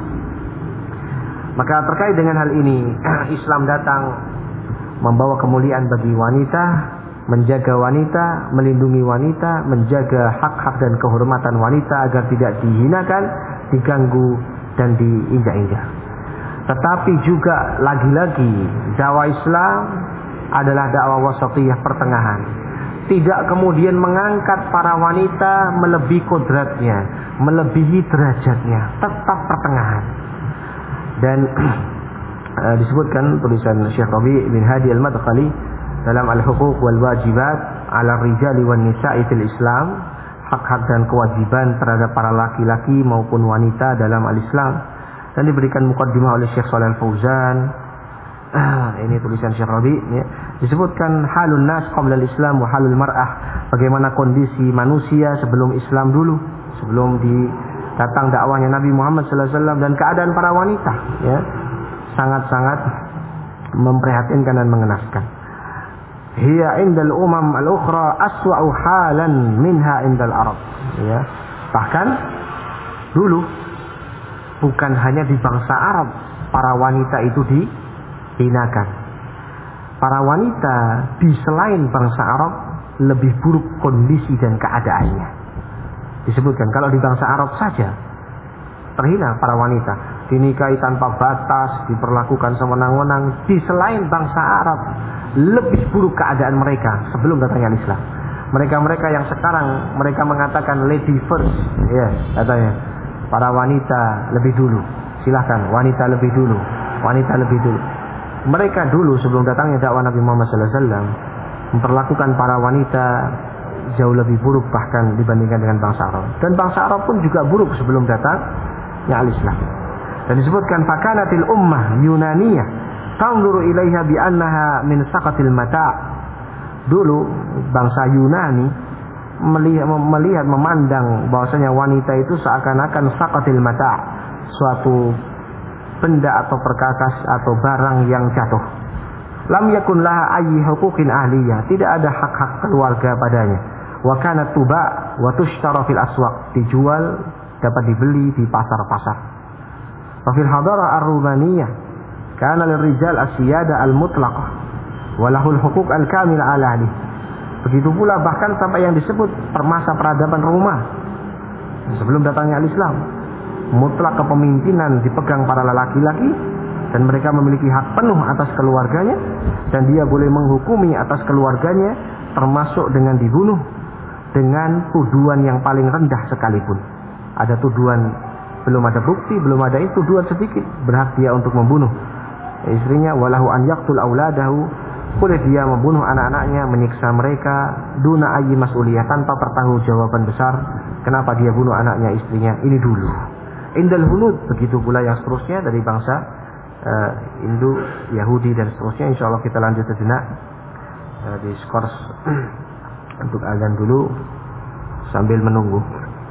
Maka terkait dengan hal ini, Islam datang membawa kemuliaan bagi wanita, menjaga wanita, melindungi wanita, menjaga hak-hak dan kehormatan wanita agar tidak dihinakan, diganggu dan diinjak-injak. Tetapi juga lagi-lagi dakwah Islam adalah dakwah wasatiyah, pertengahan. Tidak kemudian mengangkat para wanita melebihi kodratnya, melebihi derajatnya, tetap pertengahan. Dan uh, disebutkan tulisan Syekh Rabi' bin Hadi Al-Madkhali dalam Al-Huquq wal Wajibat ala Rijali wan Nisa'i fil Islam, hak-hak dan kewajiban terhadap para laki-laki maupun wanita dalam al-Islam, dan diberikan mukaddimah oleh Syekh Shalih Al-Fauzan. Ah, ini tulisan Syekh Rabi, ya. Disebutkan halun nas qabla al-Islam wa halul mar'ah, bagaimana kondisi manusia sebelum Islam dulu, sebelum di datang dakwahnya Nabi Muhammad sallallahu alaihi wasallam, dan keadaan para wanita, ya, sangat-sangat memprihatinkan dan mengenaskan. Hiya indal umam al-ukhra aswa'u halan minha indal Arab, ya. Bahkan dulu bukan hanya di bangsa Arab para wanita itu di hinakan. Para wanita di selain bangsa Arab lebih buruk kondisi dan keadaannya. Disebutkan kalau di bangsa Arab saja terhina para wanita, dinikahi tanpa batas, diperlakukan sewenang-wenang. Di selain bangsa Arab lebih buruk keadaan mereka sebelum datangnya Islam. Mereka-mereka yang sekarang mereka mengatakan lady first, ya, katanya para wanita lebih dulu. Silahkan wanita lebih dulu, wanita lebih dulu. Mereka dulu sebelum datangnya dakwah Nabi Muhammad sallallahu alaihi wasallam memperlakukan para wanita jauh lebih buruk bahkan dibandingkan dengan bangsa Arab. Dan bangsa Arab pun juga buruk sebelum datangnya al-Islam. Dan disebutkan fakanatil ummah Yunaniyah tanzuru ilaiha bi annaha min saqatil mata'. Dulu bangsa Yunani melihat, melihat memandang bahwasanya wanita itu seakan-akan saqatil mata', suatu benda atau perkakas atau barang yang jatuh. Lam yakun laha ayyi huquqin ahliyah, tidak ada hak-hak keluarga padanya. Wa kanat tuba wa tushtara fil aswaq, dijual, dapat dibeli di pasar-pasar. Wa fil hadara ar-rumaniyah kana lirijal as-siyada al-mutlaqah wa lahul huquq al-kamila ala ahli. Begitu pula bahkan sampai yang disebut permasa peradaban Roma sebelum datangnya al-Islam, mutlak kepemimpinan dipegang para lelaki-laki dan mereka memiliki hak penuh atas keluarganya, dan dia boleh menghukumi atas keluarganya termasuk dengan dibunuh dengan tuduhan yang paling rendah sekalipun. Ada tuduhan, belum ada bukti, belum ada itu, tuduhan sedikit, berhak dia untuk membunuh istrinya. Walahu an yaqtul auladahu, boleh dia membunuh anak-anaknya, menyiksa mereka duna ayyi mas'uliyah, tanpa pertanggungjawaban besar kenapa dia bunuh anaknya, istrinya. Ini dulu. Indal hunud, begitu pula yang seterusnya dari bangsa uh, Hindu, Yahudi dan seterusnya. Insyaallah kita lanjut sejenak uh, di skors untuk azan dulu sambil menunggu.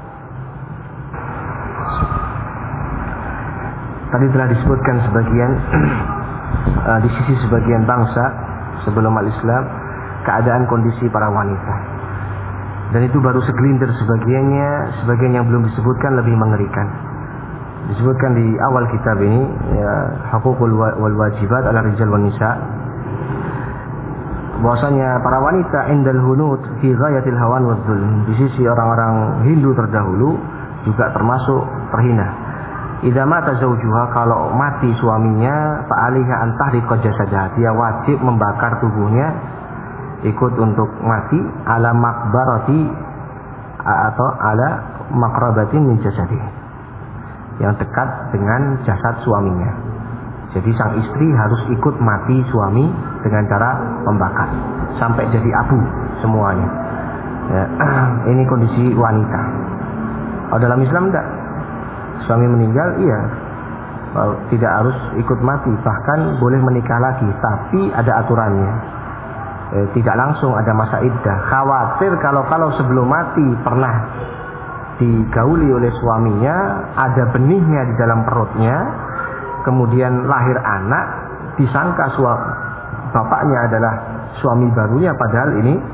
Tadi telah disebutkan sebagian uh, di sisi sebagian bangsa sebelum al-Islam keadaan kondisi para wanita, dan itu baru segelintir sebagiannya. Sebagian yang belum disebutkan lebih mengerikan. Disebutkan di awal kitab ini, ya, Huququl wal Wajibat ala Rijal wan Nisa, bahwasanya para wanita indal hunud fi ghayatil hawan wal zulm, di sisi orang-orang Hindu terdahulu juga termasuk terhina. Idza mata zaujuha, kalau mati suaminya, fa alaiha an tahriqa jasadaha, dia wajib membakar tubuhnya ikut untuk mati, ala maqbarati atau ala maqrabatin min jasadihi, yang dekat dengan jasad suaminya. Jadi sang istri harus ikut mati suami dengan cara membakar sampai jadi abu semuanya. Ya, ini kondisi wanita. Oh, dalam Islam enggak. Suami meninggal, iya, oh, tidak harus ikut mati, bahkan boleh menikah lagi, tapi ada aturannya. Eh, tidak langsung ada masa iddah. Khawatir kalau-kalau sebelum mati pernah digauli oleh suaminya, ada benihnya di dalam perutnya, kemudian lahir anak, disangka suami bapaknya adalah suami barunya, padahal ini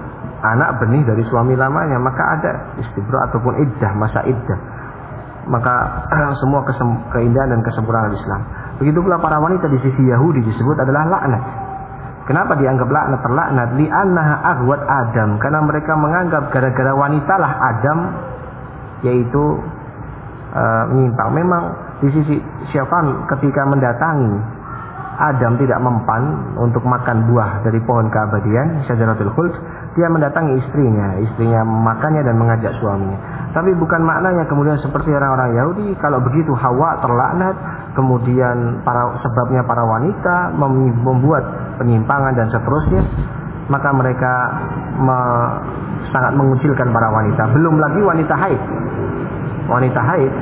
anak benih dari suami lamanya, maka ada istibra ataupun iddah, masa iddah. Maka semua kesem- keindahan dan kesempurnaan Islam. Begitu pula para wanita di sisi Yahudi disebut adalah laknat. Kenapa dianggap laknat, terlaknat? Li'annaha aghwat Adam, karena mereka menganggap gara-gara wanitalah Adam yaitu uh, menyimpang. Memang di sisi syaitan ketika mendatangi Adam tidak mempan untuk makan buah dari pohon keabadian, syajaratul khuld, dia mendatangi istrinya, istrinya memakannya dan mengajak suaminya. Tapi bukan maknanya kemudian seperti orang-orang Yahudi, kalau begitu Hawa terlaknat, kemudian para sebabnya para wanita membuat penyimpangan dan seterusnya, maka mereka me, sangat mengucilkan para wanita. Belum lagi wanita haid. Wanita haid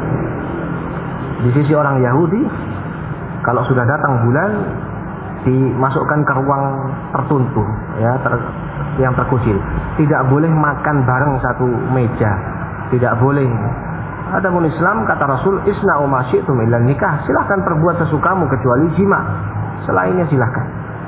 di sisi orang Yahudi, kalau sudah datang bulan dimasukkan ke ruang tertutup, ya, ter, yang terkucil. Tidak boleh makan bareng satu meja, tidak boleh. Adapun Islam, kata Rasul, isna'u ma syi'tum illa nikah. Silahkan perbuat sesukamu kecuali jima. Selainnya silahkan.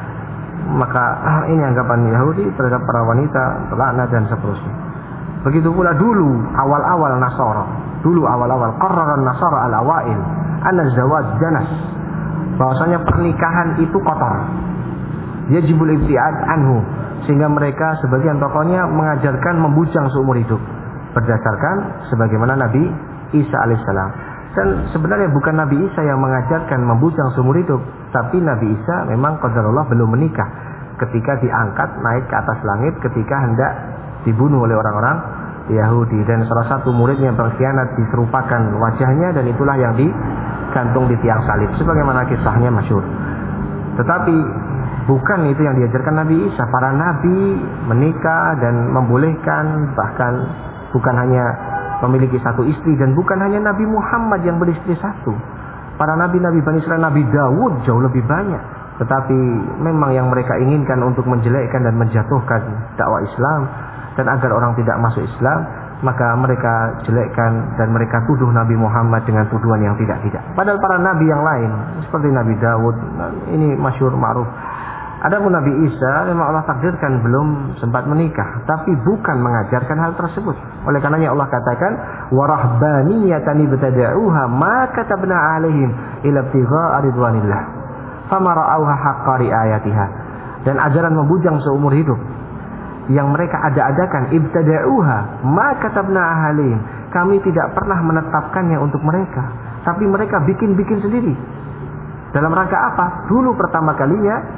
Maka ini anggapan Yahudi terhadap para wanita, terlaknat dan seterusnya. Begitu pula dulu awal-awal Nasara, dulu awal-awal qarraran Nasara al-awail anna zawaj janas, bahwasanya pernikahan itu kotor, yajibul ibtiad anhu, sehingga mereka sebagian tokohnya mengajarkan membujang seumur hidup berdasarkan sebagaimana Nabi Isa alaihissalam. Dan sebenarnya bukan Nabi Isa yang mengajarkan membujang seumur hidup, tapi Nabi Isa memang qadarullah belum menikah ketika diangkat naik ke atas langit ketika hendak dibunuh oleh orang-orang Yahudi, dan salah satu muridnya yang berkhianat diserupakan wajahnya, dan itulah yang digantung di tiang salib sebagaimana kisahnya masyhur. Tetapi bukan itu yang diajarkan Nabi Isa. Para nabi menikah dan membolehkan, bahkan bukan hanya memiliki satu istri, dan bukan hanya Nabi Muhammad yang beristri satu. Para nabi-nabi Bani Israil, Nabi Dawud jauh lebih banyak. Tetapi memang yang mereka inginkan untuk menjelekkan dan menjatuhkan dakwah Islam, dan agar orang tidak masuk Islam, maka mereka jelekkan dan mereka tuduh Nabi Muhammad dengan tuduhan yang tidak-tidak. Padahal para nabi yang lain seperti Nabi Dawud, ini masyhur ma'ruf. Adapun Nabi Isa memang Allah takdirkan belum sempat menikah, tapi bukan mengajarkan hal tersebut. Oleh karenanya Allah katakan, wa rahbaniyatan ibtada'uha ma katabna 'alaihim illa ibtigha'a ridwanillah fama ra'awha haqqa ri'ayatiha. Dan ajaran membujang seumur hidup yang mereka ada-adakan, ibtada'uha ma katabna 'alaihim, kami tidak pernah menetapkannya untuk mereka, tapi mereka bikin-bikin sendiri. Dalam rangka apa? Dulu pertama kalinya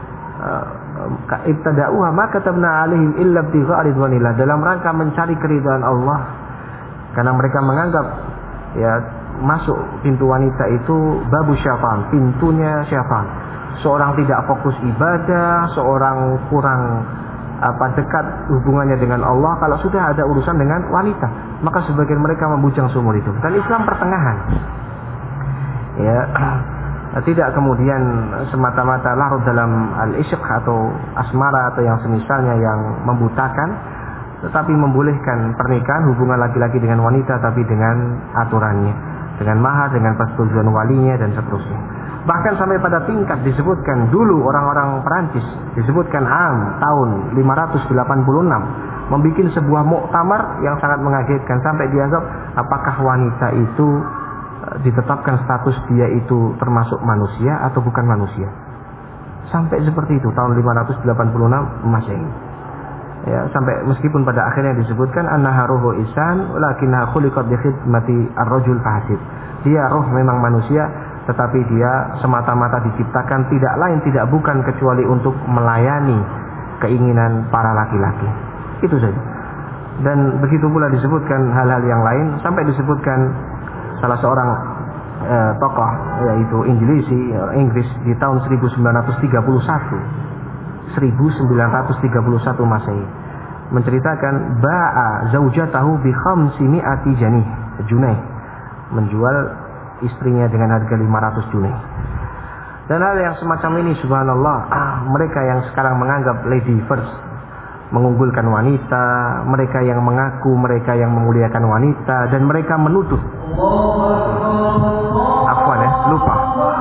ibtada'uha ma katabna 'alaihim illa ibtigha'a ridwanillah, dalam rangka mencari keridhaan Allah. Karena mereka menganggap ya masuk pintu wanita itu babu syaitan, pintunya syaitan. Seorang tidak fokus ibadah, seorang kurang apa dekat hubungannya dengan Allah kalau sudah ada urusan dengan wanita, maka sebagian mereka membujang seumur hidup. Dan Islam pertengahan. Ya, tidak kemudian semata-mata larut dalam al-isyq atau asmara atau yang semisalnya yang membutakan, tetapi membolehkan pernikahan hubungan laki-laki dengan wanita tapi dengan aturannya, dengan mahar, dengan persetujuan walinya dan seterusnya. Bahkan sampai pada tingkat disebutkan dulu orang-orang Perancis, disebutkan am tahun lima ratus delapan puluh enam membuat sebuah muktamar yang sangat mengagetkan, sampai dianggap apakah wanita itu ditetapkan status dia itu termasuk manusia atau bukan manusia. Sampai seperti itu tahun lima ratus delapan puluh enam Masehi. Ya, sampai meskipun pada akhirnya disebutkan annaha ruhu isan walakinnaha khuliqat bi khidmati ar-rajul fasid. Dia roh memang manusia, tetapi dia semata-mata diciptakan tidak lain tidak bukan kecuali untuk melayani keinginan para laki-laki. Itu saja. Dan begitu pula disebutkan hal-hal yang lain, sampai disebutkan salah seorang eh, tokoh yaitu Inggilisi, Inggris di tahun seribu sembilan ratus tiga puluh satu seribu sembilan ratus tiga puluh satu Masehi menceritakan ba'a zaujatahu bi khamsi mi'ati janih junai, menjual istrinya dengan harga lima ratus junai. Dan hal yang semacam ini subhanallah, ah, mereka yang sekarang menganggap lady first, mengunggulkan wanita, mereka yang mengaku mereka yang memuliakan wanita, dan mereka menuduh afwan ya, lupa